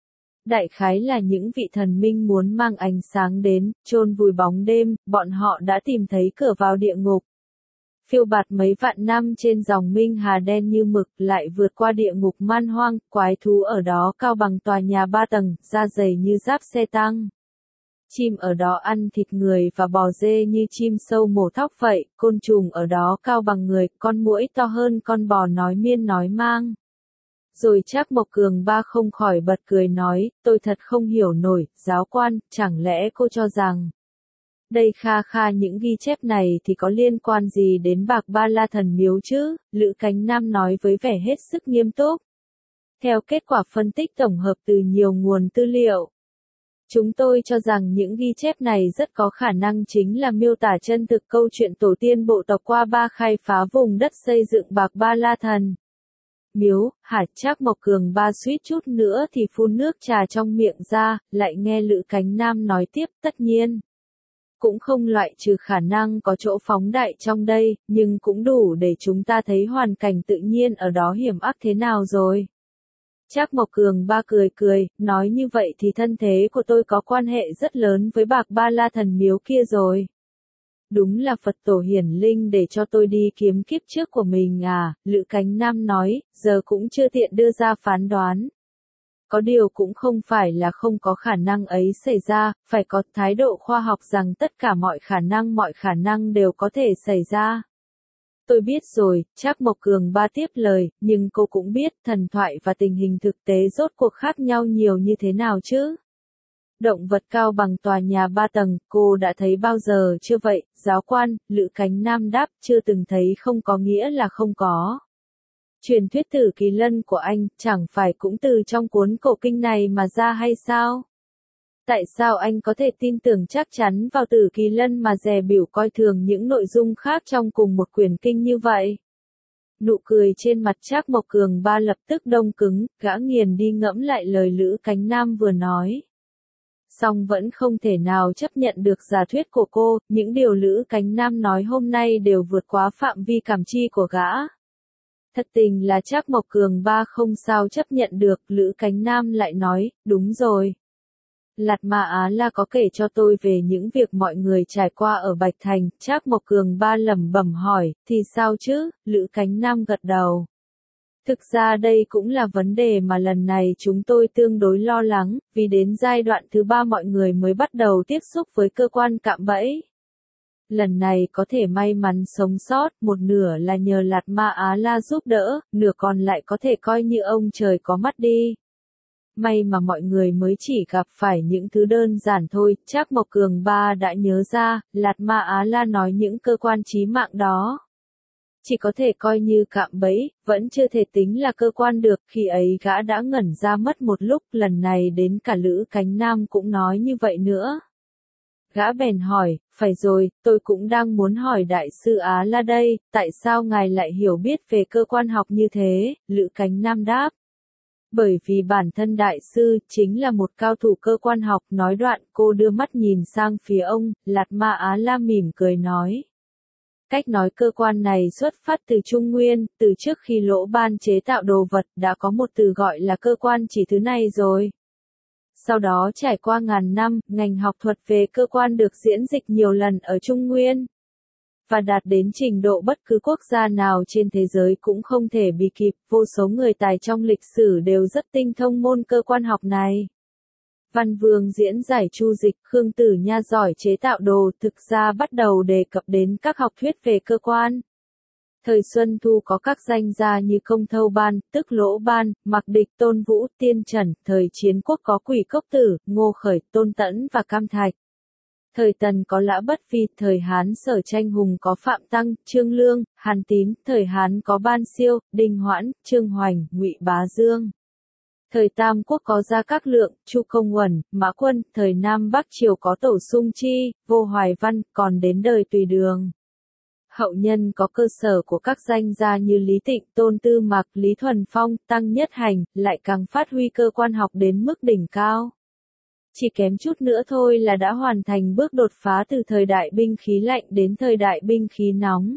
Speaker 1: Đại khái là những vị thần minh muốn mang ánh sáng đến, chôn vùi bóng đêm, bọn họ đã tìm thấy cửa vào địa ngục. Phiêu bạt mấy vạn năm trên dòng Minh Hà đen như mực, lại vượt qua địa ngục man hoang, quái thú ở đó cao bằng tòa nhà ba tầng, da dày như giáp xe tăng. Chim ở đó ăn thịt người và bò dê như chim sâu mổ thóc vậy, côn trùng ở đó cao bằng người, con muỗi to hơn con bò nói miên nói mang. Rồi Trác Mộc Cường Ba không khỏi bật cười nói, tôi thật không hiểu nổi, giáo quan, chẳng lẽ cô cho rằng đây kha kha những ghi chép này thì có liên quan gì đến Bạc Ba La Thần Miếu chứ, Lữ Cánh Nam nói với vẻ hết sức nghiêm túc. Theo kết quả phân tích tổng hợp từ nhiều nguồn tư liệu, chúng tôi cho rằng những ghi chép này rất có khả năng chính là miêu tả chân thực câu chuyện tổ tiên bộ tộc qua ba khai phá vùng đất xây dựng Bạc Ba La Thần Miếu. Hả? Trác Mộc Cường Ba suýt chút nữa thì phun nước trà trong miệng ra, lại nghe Lữ Cánh Nam nói tiếp, tất nhiên. Cũng không loại trừ khả năng có chỗ phóng đại trong đây, nhưng cũng đủ để chúng ta thấy hoàn cảnh tự nhiên ở đó hiểm ác thế nào rồi. Trác Mộc Cường Ba cười cười, nói như vậy thì thân thế của tôi có quan hệ rất lớn với Bạc Ba La Thần Miếu kia rồi. Đúng là Phật tổ hiển linh để cho tôi đi kiếm kiếp trước của mình à, Lữ Cánh Nam nói, giờ cũng chưa tiện đưa ra phán đoán. Có điều cũng không phải là không có khả năng ấy xảy ra, phải có thái độ khoa học rằng tất cả mọi khả năng mọi khả năng đều có thể xảy ra. Tôi biết rồi, Trác Mộc Cường Ba tiếp lời, nhưng cô cũng biết thần thoại và tình hình thực tế rốt cuộc khác nhau nhiều như thế nào chứ. Động vật cao bằng tòa nhà ba tầng, cô đã thấy bao giờ chưa vậy, giáo quan, Lữ Cánh Nam đáp, chưa từng thấy không có nghĩa là không có. Truyền thuyết Tử Kỳ Lân của anh, chẳng phải cũng từ trong cuốn cổ kinh này mà ra hay sao? Tại sao anh có thể tin tưởng chắc chắn vào Tử Kỳ Lân mà dè bỉu coi thường những nội dung khác trong cùng một quyển kinh như vậy? Nụ cười trên mặt Trác Mộc Cường Ba lập tức đông cứng, gã nghiền đi ngẫm lại lời Lữ Cánh Nam vừa nói. Song vẫn không thể nào chấp nhận được giả thuyết của cô, những điều Lữ Cánh Nam nói hôm nay đều vượt quá phạm vi cảm chi của gã. Thật tình là Trác Mộc Cường Ba không sao chấp nhận được, Lữ Cánh Nam lại nói, đúng rồi. Lạt Ma Á La có kể cho tôi về những việc mọi người trải qua ở Bạch Thành, Trác Mộc Cường Ba lẩm bẩm hỏi, thì sao chứ, Lữ Cánh Nam gật đầu. Thực ra đây cũng là vấn đề mà lần này chúng tôi tương đối lo lắng, vì đến giai đoạn thứ ba mọi người mới bắt đầu tiếp xúc với cơ quan cạm bẫy. Lần này có thể may mắn sống sót, một nửa là nhờ Lạt Ma Á La giúp đỡ, nửa còn lại có thể coi như ông trời có mắt đi. May mà mọi người mới chỉ gặp phải những thứ đơn giản thôi, Trác Mộc Cường Ba đã nhớ ra, Lạt Ma Á La nói những cơ quan chí mạng đó. Chỉ có thể coi như cạm bẫy, vẫn chưa thể tính là cơ quan được, khi ấy gã đã ngẩn ra mất một lúc, lần này đến cả Lữ Cánh Nam cũng nói như vậy nữa. Gã bèn hỏi, phải rồi, tôi cũng đang muốn hỏi đại sư Á La đây, tại sao ngài lại hiểu biết về cơ quan học như thế, Lữ Cánh Nam đáp. Bởi vì bản thân đại sư chính là một cao thủ cơ quan học, nói đoạn cô đưa mắt nhìn sang phía ông, Lạt Ma Á La mỉm cười nói. Cách nói cơ quan này xuất phát từ Trung Nguyên, từ trước khi Lỗ Ban chế tạo đồ vật đã có một từ gọi là cơ quan chỉ thứ này rồi. Sau đó trải qua ngàn năm, ngành học thuật về cơ quan được diễn dịch nhiều lần ở Trung Nguyên. Và đạt đến trình độ bất cứ quốc gia nào trên thế giới cũng không thể bì kịp, vô số người tài trong lịch sử đều rất tinh thông môn cơ quan học này. Văn Vương diễn giải Chu Dịch, Khương Tử Nha giỏi chế tạo đồ, thực ra bắt đầu đề cập đến các học thuyết về cơ quan. Thời Xuân Thu có các danh gia như Công Thâu Ban, tức Lỗ Ban, Mạc Địch, Tôn Vũ, Tiên Trần, thời Chiến Quốc có Quỷ Cốc Tử, Ngô Khởi, Tôn Tẫn và Cam Thạch. Thời Tần có Lã Bất Vi, thời Hán Sở Tranh Hùng có Phạm Tăng, Trương Lương, Hàn Tín, thời Hán có Ban Siêu, Đinh Hoãn, Trương Hoành, Ngụy Bá Dương. Thời Tam Quốc có Gia Các Lượng, Chu Công Uẩn, Mã Quân, thời Nam Bắc Triều có Tổ Sung Chi, Vô Hoài Văn, còn đến đời Tùy Đường. Hậu nhân có cơ sở của các danh gia như Lý Tịnh, Tôn Tư Mạc, Lý Thuần Phong, Tăng Nhất Hành, lại càng phát huy cơ quan học đến mức đỉnh cao. Chỉ kém chút nữa thôi là đã hoàn thành bước đột phá từ thời đại binh khí lạnh đến thời đại binh khí nóng.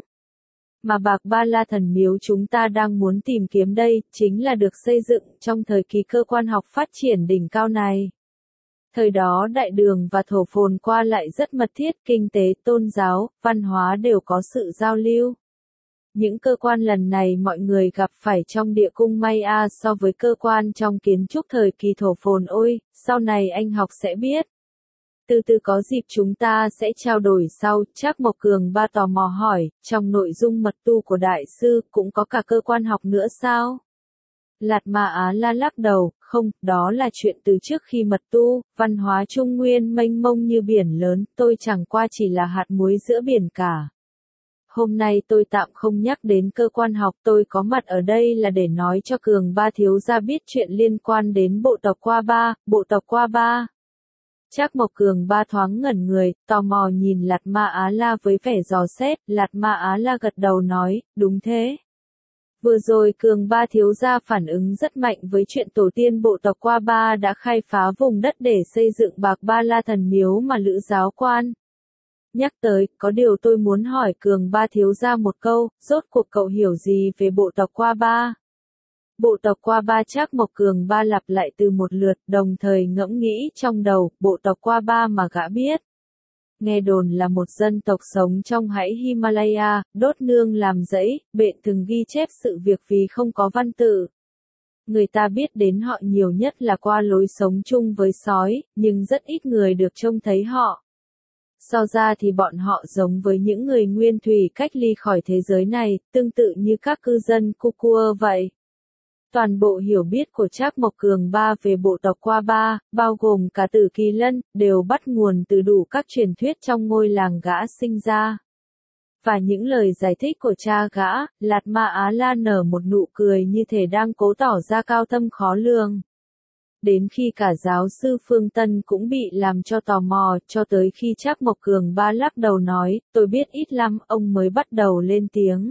Speaker 1: Mà Bạc Ba La Thần Miếu chúng ta đang muốn tìm kiếm đây, chính là được xây dựng trong thời kỳ cơ quan học phát triển đỉnh cao này. Thời đó đại đường và thổ phồn qua lại rất mật thiết, kinh tế, tôn giáo, văn hóa đều có sự giao lưu. Những cơ quan lần này mọi người gặp phải trong địa cung Maya so với cơ quan trong kiến trúc thời kỳ thổ phồn ôi, sau này anh học sẽ biết. Từ từ có dịp chúng ta sẽ trao đổi sau, Trác Mộc Cường Ba tò mò hỏi, trong nội dung mật tu của đại sư cũng có cả cơ quan học nữa sao? Lạt Ma Á La lắc đầu, không, đó là chuyện từ trước khi mật tu, văn hóa Trung Nguyên mênh mông như biển lớn, tôi chẳng qua chỉ là hạt muối giữa biển cả. Hôm nay tôi tạm không nhắc đến cơ quan học, tôi có mặt ở đây là để nói cho Cường Ba thiếu gia biết chuyện liên quan đến bộ tộc Qua Ba, bộ tộc Qua Ba. Trác Mộc Cường Ba thoáng ngẩn người, tò mò nhìn Lạt Ma Á La với vẻ dò xét, Lạt Ma Á La gật đầu nói, đúng thế. Vừa rồi Cường Ba thiếu gia phản ứng rất mạnh với chuyện tổ tiên bộ tộc Qua Ba đã khai phá vùng đất để xây dựng Bạc Ba La Thần Miếu mà Lữ giáo quan. Nhắc tới, có điều tôi muốn hỏi Cường Ba thiếu gia một câu, rốt cuộc cậu hiểu gì về bộ tộc Qua Ba? Bộ tộc Qua Ba Trác Mộc Cường Ba lặp lại từ một lượt, đồng thời ngẫm nghĩ trong đầu, bộ tộc Qua Ba mà gã biết. Nghe đồn là một dân tộc sống trong dãy Himalaya, đốt nương làm rẫy, bện từng ghi chép sự việc vì không có văn tự. Người ta biết đến họ nhiều nhất là qua lối sống chung với sói, nhưng rất ít người được trông thấy họ. So ra thì bọn họ giống với những người nguyên thủy cách ly khỏi thế giới này, tương tự như các cư dân Kukua vậy. Toàn bộ hiểu biết của Trác Mộc Cường Ba về bộ tộc Qua Ba, bao gồm cả Tử Kỳ Lân, đều bắt nguồn từ đủ các truyền thuyết trong ngôi làng gã sinh ra. Và những lời giải thích của cha gã, Lạt Ma Á La nở một nụ cười như thể đang cố tỏ ra cao thâm khó lường. Đến khi cả giáo sư Phương Tân cũng bị làm cho tò mò, cho tới khi Trác Mộc Cường Ba lắc đầu nói, tôi biết ít lắm, ông mới bắt đầu lên tiếng.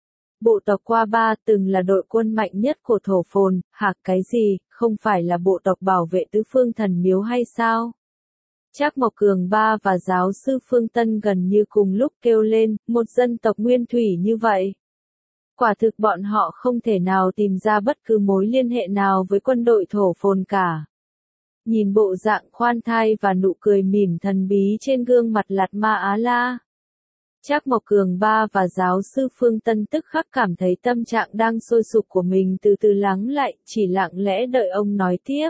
Speaker 1: Bộ tộc Qua Ba từng là đội quân mạnh nhất của thổ phồn, hạc cái gì, không phải là bộ tộc bảo vệ tứ phương thần miếu hay sao? Trác Mộc Cường Ba và giáo sư Phương Tân gần như cùng lúc kêu lên, một dân tộc nguyên thủy như vậy. Quả thực bọn họ không thể nào tìm ra bất cứ mối liên hệ nào với quân đội thổ phồn cả. Nhìn bộ dạng khoan thai và nụ cười mỉm thần bí trên gương mặt Lạt Ma Á La. Trác Mộc Cường Ba và giáo sư Phương Tân tức khắc cảm thấy tâm trạng đang sôi sục của mình từ từ lắng lại, chỉ lặng lẽ đợi ông nói tiếp.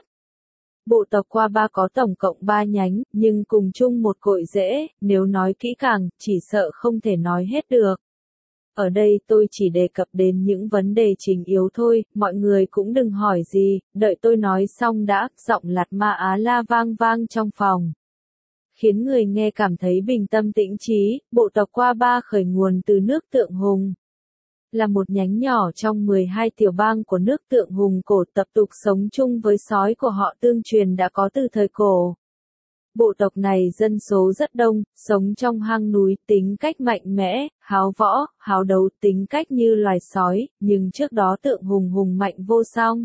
Speaker 1: Bộ tộc Qua Ba có tổng cộng ba nhánh, nhưng cùng chung một cội rễ, nếu nói kỹ càng, chỉ sợ không thể nói hết được. Ở đây tôi chỉ đề cập đến những vấn đề chính yếu thôi, mọi người cũng đừng hỏi gì, đợi tôi nói xong đã, giọng Lạt Ma Á La vang vang trong phòng. Khiến người nghe cảm thấy bình tâm tĩnh trí, bộ tộc Qua Ba khởi nguồn từ nước Tượng Hùng. Là một nhánh nhỏ trong mười hai tiểu bang của nước Tượng Hùng cổ, tập tục sống chung với sói của họ tương truyền đã có từ thời cổ. Bộ tộc này dân số rất đông, sống trong hang núi, tính cách mạnh mẽ, háo võ, háo đấu, tính cách như loài sói, nhưng trước đó tượng hùng hùng mạnh vô song.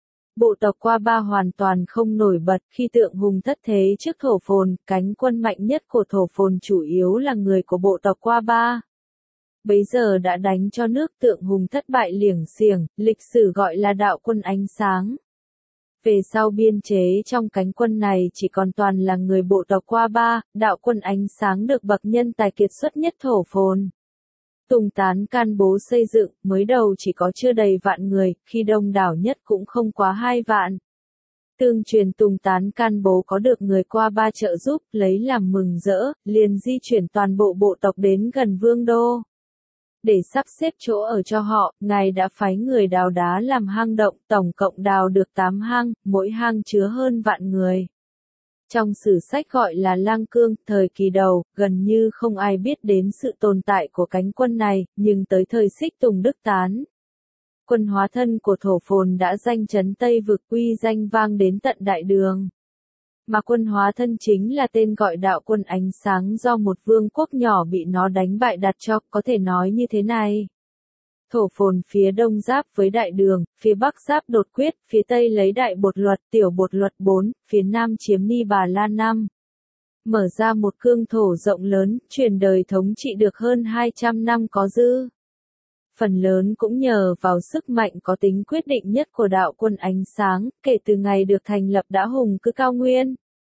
Speaker 1: Bộ tộc Qua Ba hoàn toàn không nổi bật khi tượng hùng thất thế trước Thổ Phồn, cánh quân mạnh nhất của Thổ Phồn chủ yếu là người của bộ tộc Qua Ba. Bấy giờ đã đánh cho nước tượng hùng thất bại liểng xiềng, lịch sử gọi là đạo quân ánh sáng. Về sau biên chế trong cánh quân này chỉ còn toàn là người bộ tộc Qua Ba, đạo quân ánh sáng được bậc nhân tài kiệt xuất nhất Thổ Phồn. Tùng Tán Can Bố xây dựng, mới đầu chỉ có chưa đầy vạn người, khi đông đảo nhất cũng không quá hai vạn. Tương truyền Tùng Tán Can Bố có được người Qua Ba trợ giúp, lấy làm mừng rỡ, liền di chuyển toàn bộ bộ tộc đến gần Vương Đô. Để sắp xếp chỗ ở cho họ, ngài đã phái người đào đá làm hang động, tổng cộng đào được tám hang, mỗi hang chứa hơn vạn người. Trong sử sách gọi là Lang Cương, thời kỳ đầu, gần như không ai biết đến sự tồn tại của cánh quân này, nhưng tới thời Xích Tùng Đức Tán, quân hóa thân của Thổ Phồn đã danh chấn Tây Vực, uy danh vang đến tận Đại Đường. Mà quân hóa thân chính là tên gọi đạo quân ánh sáng do một vương quốc nhỏ bị nó đánh bại đặt cho, có thể nói như thế này. Thổ Phồn phía đông giáp với Đại Đường, phía bắc giáp Đột Quyết, phía tây lấy Đại Bột Luật, Tiểu Bột Luật bốn, phía nam chiếm Ni Bà La năm. Mở ra một cương thổ rộng lớn, truyền đời thống trị được hơn hai trăm năm có dư. Phần lớn cũng nhờ vào sức mạnh có tính quyết định nhất của đạo quân ánh sáng, kể từ ngày được thành lập đã hùng cứ cao nguyên.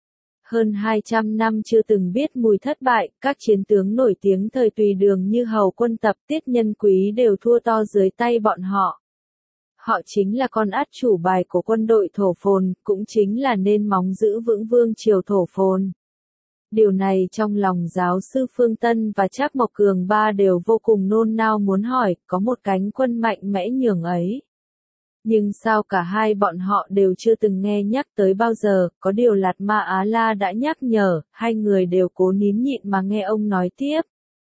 Speaker 1: Hơn hai trăm năm chưa từng biết mùi thất bại, các chiến tướng nổi tiếng thời Tùy Đường như Hầu Quân Tập, Tiết Nhân Quý đều thua to dưới tay bọn họ. Họ chính là con át chủ bài của quân đội Thổ Phồn, cũng chính là nền móng giữ vững vương triều Thổ Phồn. Điều này trong lòng giáo sư Phương Tân và Trác Mộc Cường ba đều vô cùng nôn nao muốn hỏi, có một cánh quân mạnh mẽ nhường ấy. Nhưng sao cả hai bọn họ đều chưa từng nghe nhắc tới bao giờ, có điều Lạt Ma Á La đã nhắc nhở, hai người đều cố nín nhịn mà nghe ông nói tiếp.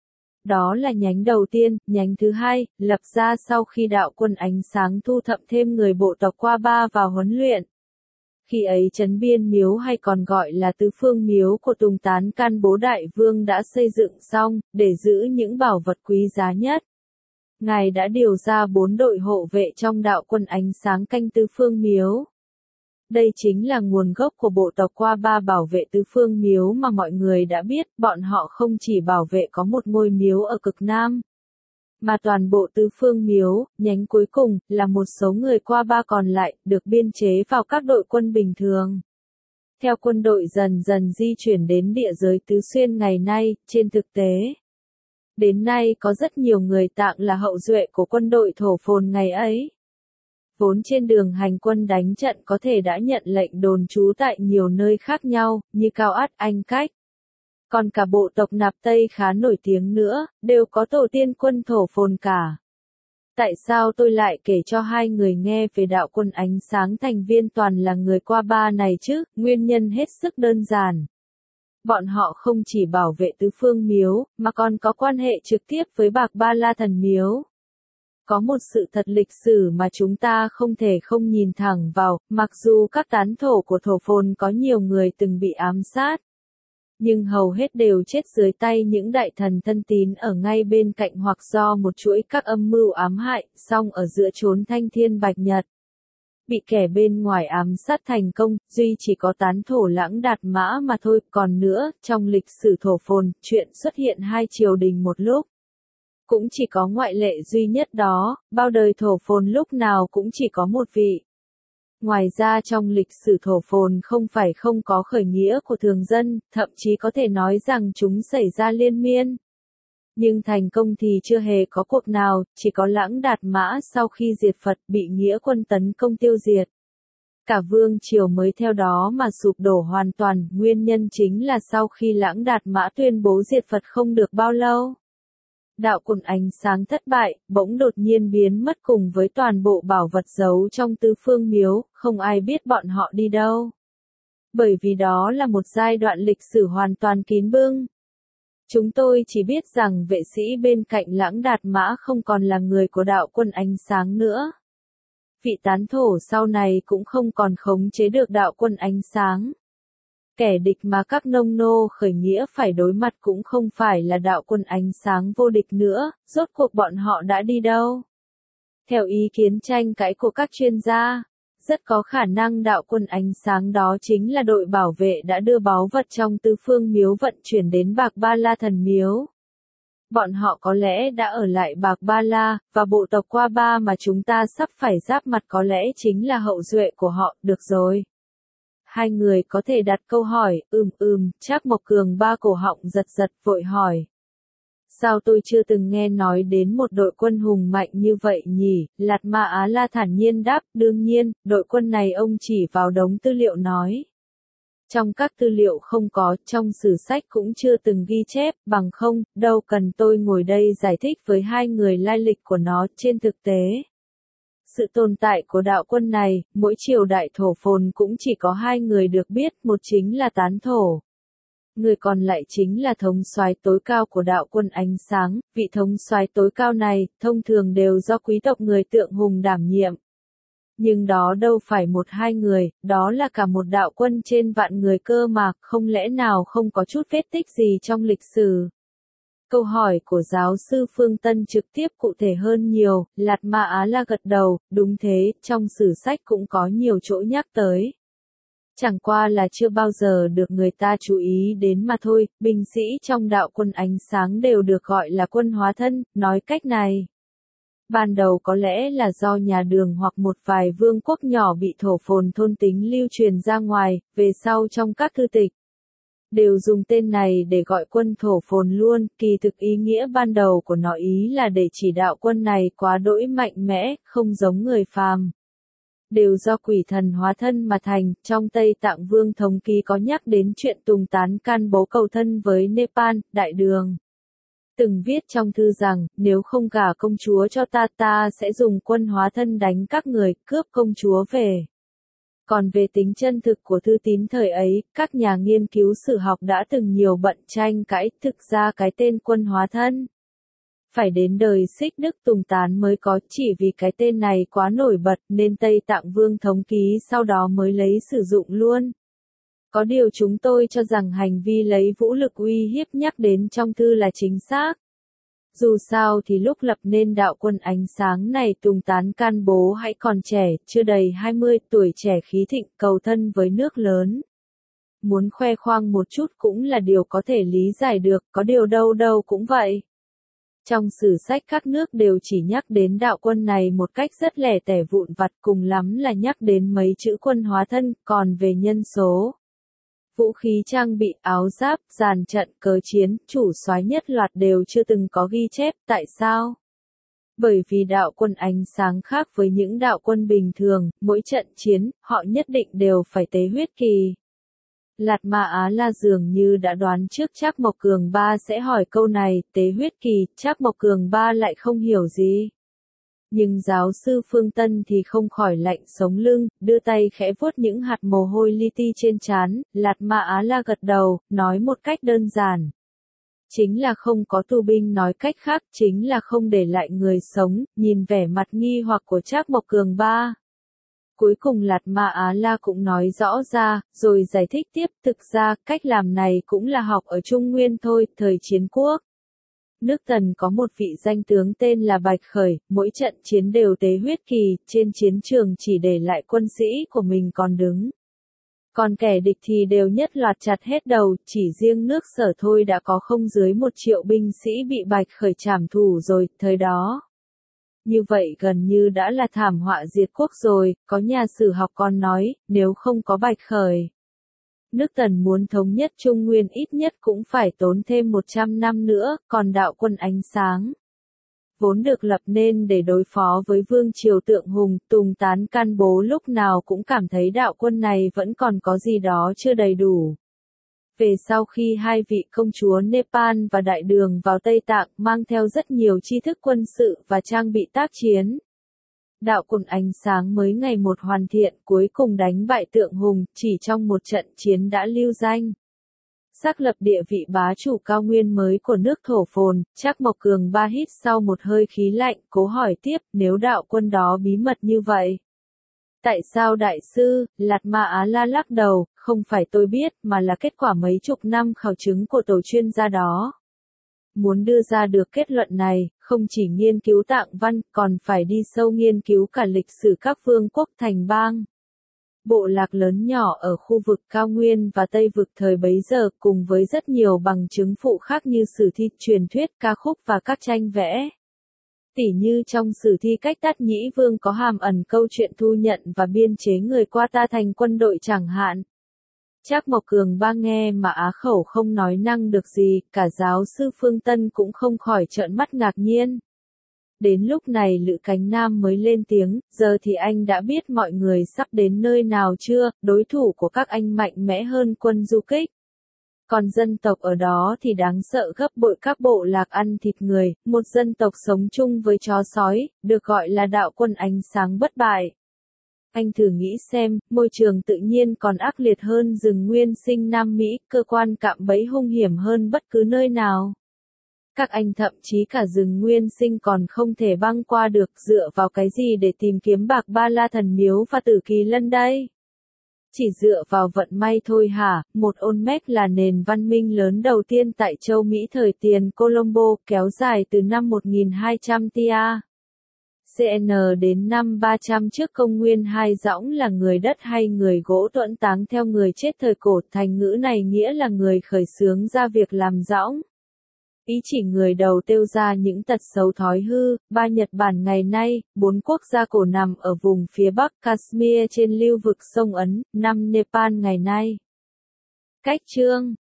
Speaker 1: Đó là nhánh đầu tiên, nhánh thứ hai, lập ra sau khi đạo quân ánh sáng thu thập thêm người bộ tộc Qua Ba vào huấn luyện. Khi ấy Trấn Biên Miếu hay còn gọi là Tứ Phương Miếu của Tùng Tán Can Bố Đại Vương đã xây dựng xong, để giữ những bảo vật quý giá nhất. Ngài đã điều ra bốn đội hộ vệ trong đạo quân ánh sáng canh Tứ Phương Miếu. Đây chính là nguồn gốc của bộ tộc Qua Ba bảo vệ Tứ Phương Miếu mà mọi người đã biết, bọn họ không chỉ bảo vệ có một ngôi miếu ở cực Nam, mà toàn bộ Tứ Phương Miếu, nhánh cuối cùng, là một số người Qua Ba còn lại, được biên chế vào các đội quân bình thường. Theo quân đội dần dần di chuyển đến địa giới Tứ Xuyên ngày nay, trên thực tế, đến nay có rất nhiều người Tạng là hậu duệ của quân đội Thổ Phồn ngày ấy. Vốn trên đường hành quân đánh trận có thể đã nhận lệnh đồn trú tại nhiều nơi khác nhau, như Cao Át, Anh Cách. Còn cả bộ tộc Nạp Tây khá nổi tiếng nữa, đều có tổ tiên quân Thổ Phồn cả. Tại sao tôi lại kể cho hai người nghe về đạo quân ánh sáng thành viên toàn là người Qua Ba này chứ? Nguyên nhân hết sức đơn giản. Bọn họ không chỉ bảo vệ Tứ Phương Miếu, mà còn có quan hệ trực tiếp với Bạc Ba La Thần Miếu. Có một sự thật lịch sử mà chúng ta không thể không nhìn thẳng vào, mặc dù các tán thổ của Thổ Phồn có nhiều người từng bị ám sát, nhưng hầu hết đều chết dưới tay những đại thần thân tín ở ngay bên cạnh hoặc do một chuỗi các âm mưu ám hại, song ở giữa chốn thanh thiên bạch nhật. Bị kẻ bên ngoài ám sát thành công, duy chỉ có tán thổ Lãng Đạt Mã mà thôi. Còn nữa, trong lịch sử Thổ Phồn, chuyện xuất hiện hai triều đình một lúc. Cũng chỉ có ngoại lệ duy nhất đó, bao đời Thổ Phồn lúc nào cũng chỉ có một vị. Ngoài ra trong lịch sử Thổ Phồn không phải không có khởi nghĩa của thường dân, thậm chí có thể nói rằng chúng xảy ra liên miên. Nhưng thành công thì chưa hề có cuộc nào, chỉ có Lãng Đạt Mã sau khi diệt Phật bị nghĩa quân tấn công tiêu diệt. Cả vương triều mới theo đó mà sụp đổ hoàn toàn, nguyên nhân chính là sau khi Lãng Đạt Mã tuyên bố diệt Phật không được bao lâu. Đạo quân ánh sáng thất bại, bỗng đột nhiên biến mất cùng với toàn bộ bảo vật giấu trong Tứ Phương Miếu, không ai biết bọn họ đi đâu. Bởi vì đó là một giai đoạn lịch sử hoàn toàn kín bưng. Chúng tôi chỉ biết rằng vệ sĩ bên cạnh Lãng Đạt Mã không còn là người của đạo quân ánh sáng nữa. Vị tán thổ sau này cũng không còn khống chế được đạo quân ánh sáng. Kẻ địch mà các nông nô khởi nghĩa phải đối mặt cũng không phải là đạo quân ánh sáng vô địch nữa, rốt cuộc bọn họ đã đi đâu? Theo ý kiến tranh cãi của các chuyên gia, rất có khả năng đạo quân ánh sáng đó chính là đội bảo vệ đã đưa báu vật trong Tứ Phương Miếu vận chuyển đến Bạc Ba La Thần Miếu. Bọn họ có lẽ đã ở lại Bạc Ba La, và bộ tộc Qua Ba mà chúng ta sắp phải giáp mặt có lẽ chính là hậu duệ của họ, được rồi. Hai người có thể đặt câu hỏi, ừm ừm, Trác Mộc Cường ba cổ họng giật giật vội hỏi. Sao tôi chưa từng nghe nói đến một đội quân hùng mạnh như vậy nhỉ? Lạt Ma Á La thản nhiên đáp, đương nhiên, đội quân này ông chỉ vào đống tư liệu nói. Trong các tư liệu không có, trong sử sách cũng chưa từng ghi chép, bằng không, đâu cần tôi ngồi đây giải thích với hai người lai lịch của nó. Trên thực tế, sự tồn tại của đạo quân này, mỗi triều đại thổ phồn cũng chỉ có hai người được biết, một chính là Tán Thổ. Người còn lại chính là thống soái tối cao của đạo quân ánh sáng, vị thống soái tối cao này, thông thường đều do quý tộc người Tượng Hùng đảm nhiệm. Nhưng đó đâu phải một hai người, đó là cả một đạo quân trên vạn người cơ mà, không lẽ nào không có chút vết tích gì trong lịch sử. Câu hỏi của giáo sư Phương Tân trực tiếp cụ thể hơn nhiều, Lạt Ma Á La gật đầu, đúng thế, trong sử sách cũng có nhiều chỗ nhắc tới. Chẳng qua là chưa bao giờ được người ta chú ý đến mà thôi, binh sĩ trong đạo quân ánh sáng đều được gọi là quân hóa thân, nói cách này. Ban đầu có lẽ là do nhà Đường hoặc một vài vương quốc nhỏ bị thổ phồn thôn tính lưu truyền ra ngoài, về sau trong các thư tịch. Đều dùng tên này để gọi quân thổ phồn luôn, kỳ thực ý nghĩa ban đầu của nó ý là để chỉ đạo quân này quá đỗi mạnh mẽ, không giống người phàm. Đều do quỷ thần hóa thân mà thành, trong Tây Tạng Vương Thống Ký có nhắc đến chuyện Tùng Tán can bố cầu thân với Nepal, Đại Đường. Từng viết trong thư rằng, nếu không gả công chúa cho ta ta sẽ dùng quân hóa thân đánh các người, cướp công chúa về. Còn về tính chân thực của thư tín thời ấy, các nhà nghiên cứu sử học đã từng nhiều bận tranh cãi, thực ra cái tên quân hóa thân. Phải đến đời Xích Đức Tùng Tán mới có, chỉ vì cái tên này quá nổi bật nên Tây Tạng Vương Thống Ký sau đó mới lấy sử dụng luôn. Có điều chúng tôi cho rằng hành vi lấy vũ lực uy hiếp nhắc đến trong thư là chính xác. Dù sao thì lúc lập nên đạo quân ánh sáng này Tùng Tán can bố hãy còn trẻ, chưa đầy hai mươi tuổi trẻ khí thịnh cầu thân với nước lớn. Muốn khoe khoang một chút cũng là điều có thể lý giải được, có điều đâu đâu cũng vậy. Trong sử sách các nước đều chỉ nhắc đến đạo quân này một cách rất lẻ tẻ vụn vặt, cùng lắm là nhắc đến mấy chữ quân hóa thân, còn về nhân số, vũ khí trang bị, áo giáp, dàn trận, cờ chiến, chủ soái nhất loạt đều chưa từng có ghi chép, tại sao? Bởi vì đạo quân ánh sáng khác với những đạo quân bình thường, mỗi trận chiến, họ nhất định đều phải tế huyết kỳ. Lạt Ma Á La dường như đã đoán trước Trác Mộc Cường ba sẽ hỏi câu này, tế huyết kỳ, Trác Mộc Cường ba lại không hiểu gì. Nhưng giáo sư Phương Tân thì không khỏi lạnh sống lưng, đưa tay khẽ vuốt những hạt mồ hôi li ti trên trán, Lạt Ma Á La gật đầu, nói một cách đơn giản. Chính là không có tù binh, nói cách khác, chính là không để lại người sống, nhìn vẻ mặt nghi hoặc của Trác Mộc Cường ba. Cuối cùng Lạt Ma Á La cũng nói rõ ra, rồi giải thích tiếp, thực ra, cách làm này cũng là học ở Trung Nguyên thôi, thời chiến quốc. Nước Tần có một vị danh tướng tên là Bạch Khởi, mỗi trận chiến đều tế huyết kỳ, trên chiến trường chỉ để lại quân sĩ của mình còn đứng. Còn kẻ địch thì đều nhất loạt chặt hết đầu, chỉ riêng nước Sở thôi đã có không dưới một triệu binh sĩ bị Bạch Khởi trảm thủ rồi, thời đó. Như vậy gần như đã là thảm họa diệt quốc rồi, có nhà sử học còn nói, nếu không có Bạch Khởi. Nước Tần muốn thống nhất Trung Nguyên ít nhất cũng phải tốn thêm một trăm năm nữa, còn đạo quân ánh sáng vốn được lập nên để đối phó với vương triều Tượng Hùng, Tùng Tán can bố lúc nào cũng cảm thấy đạo quân này vẫn còn có gì đó chưa đầy đủ. Về sau khi hai vị công chúa Nepal và Đại Đường vào Tây Tạng mang theo rất nhiều tri thức quân sự và trang bị tác chiến, đạo quân ánh sáng mới ngày một hoàn thiện, cuối cùng đánh bại Tượng Hùng, chỉ trong một trận chiến đã lưu danh. Xác lập địa vị bá chủ cao nguyên mới của nước thổ phồn, Trác Mộc Cường ba hít sau một hơi khí lạnh, cố hỏi tiếp, nếu đạo quân đó bí mật như vậy, Tại sao đại sư? Lạt Ma Á La lắc đầu, không phải tôi biết, mà là kết quả mấy chục năm khảo chứng của tổ chuyên gia đó. Muốn đưa ra được kết luận này, không chỉ nghiên cứu tạng văn, còn phải đi sâu nghiên cứu cả lịch sử các vương quốc thành bang. Bộ lạc lớn nhỏ ở khu vực cao nguyên và Tây vực thời bấy giờ, cùng với rất nhiều bằng chứng phụ khác như sử thi, truyền thuyết, ca khúc và các tranh vẽ. Tỉ như trong sử thi Cách Tát Nhĩ Vương có hàm ẩn câu chuyện thu nhận và biên chế người qua ta thành quân đội chẳng hạn. Trác Mộc Cường Ba nghe mà á khẩu không nói năng được gì, cả giáo sư Phương Tân cũng không khỏi trợn mắt ngạc nhiên. Đến lúc này Lữ Cánh Nam mới lên tiếng, giờ thì anh đã biết mọi người sắp đến nơi nào chưa, đối thủ của các anh mạnh mẽ hơn quân du kích. Còn dân tộc ở đó thì đáng sợ gấp bội các bộ lạc ăn thịt người, một dân tộc sống chung với chó sói, được gọi là đạo quân ánh sáng bất bại. Anh thử nghĩ xem, môi trường tự nhiên còn ác liệt hơn rừng nguyên sinh Nam Mỹ, cơ quan cạm bẫy hung hiểm hơn bất cứ nơi nào. Các anh thậm chí cả rừng nguyên sinh còn không thể băng qua được, dựa vào cái gì để tìm kiếm Bạc Ba La Thần Miếu và Tử Kỳ Lân đây? Chỉ dựa vào vận may thôi hả? Một Olmec là nền văn minh lớn đầu tiên tại châu Mỹ thời tiền Colombo, kéo dài từ năm một nghìn hai trăm tia xê en đến năm ba trăm trước công nguyên. Hai dõng là người đất hay người gỗ tuẫn táng theo người chết thời cổ, thành ngữ này nghĩa là người khởi xướng ra việc làm dõng. Ý chỉ người đầu tiêu ra những tật xấu thói hư. Ba Nhật Bản ngày nay, bốn quốc gia cổ nằm ở vùng phía bắc Kashmir trên lưu vực sông Ấn. Năm Nepal ngày nay. Cách chương